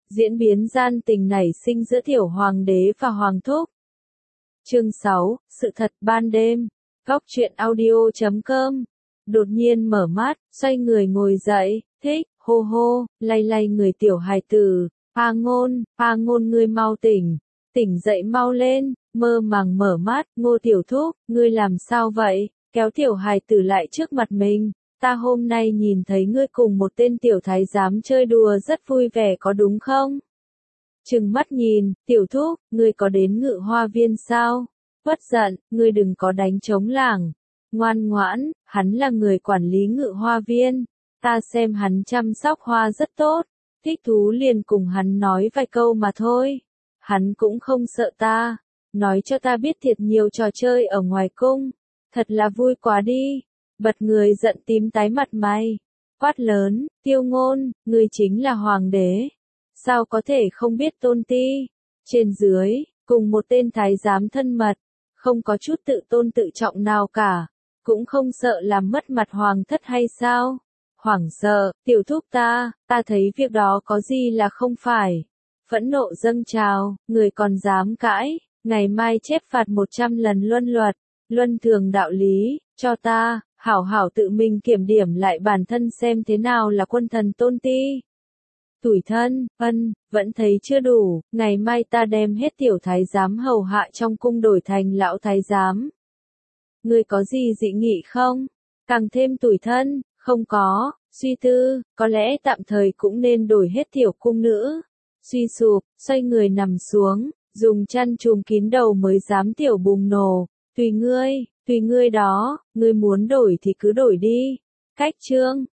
Diễn biến gian tình nảy sinh giữa tiểu hoàng đế và hoàng thúc. Chương 6, sự thật ban đêm. Góc truyện audio.com. Đột nhiên mở mắt, xoay người ngồi dậy, thích, hô hô, lay lay người tiểu hài tử. A ngôn ngươi mau tỉnh, tỉnh dậy mau lên, mơ màng mở mắt, Ngô tiểu thúc, ngươi làm sao vậy, kéo tiểu hài tử lại trước mặt mình. Ta hôm nay nhìn thấy ngươi cùng một tên tiểu thái giám chơi đùa rất vui vẻ có đúng không? Trừng mắt nhìn, tiểu thúc, ngươi có đến Ngự Hoa Viên sao? Bất giận, ngươi đừng có đánh trống lảng. Ngoan ngoãn, hắn là người quản lý Ngự Hoa Viên. Ta xem hắn chăm sóc hoa rất tốt. Thích thú liền cùng hắn nói vài câu mà thôi. Hắn cũng không sợ ta. Nói cho ta biết thiệt nhiều trò chơi ở ngoài cung. Thật là vui quá đi. Bật người giận tím tái mặt mày. Quát lớn, Tiêu Ngôn, ngươi chính là hoàng đế. Sao có thể không biết tôn ti? Trên dưới, cùng một tên thái giám thân mật. Không có chút tự tôn tự trọng nào cả. Cũng không sợ làm mất mặt hoàng thất hay sao? Hoảng sợ, tiểu thúc ta thấy việc đó có gì là không phải. Phẫn nộ dâng trào, người còn dám cãi. Ngày mai chép phạt 100 lần luân luật, luân thường đạo lý, cho ta, hảo hảo tự mình kiểm điểm lại bản thân xem thế nào là quân thần tôn ti. Tủi thân, vẫn thấy chưa đủ, ngày mai ta đem hết tiểu thái giám hầu hạ trong cung đổi thành lão thái giám. Ngươi có gì dị nghị không? Càng thêm tủi thân, không có, suy tư, có lẽ tạm thời cũng nên đổi hết tiểu cung nữ. Suy sụp, xoay người nằm xuống, dùng chăn trùm kín đầu mới dám tiểu bùng nổ, tùy ngươi đó, ngươi muốn đổi thì cứ đổi đi. Cách chương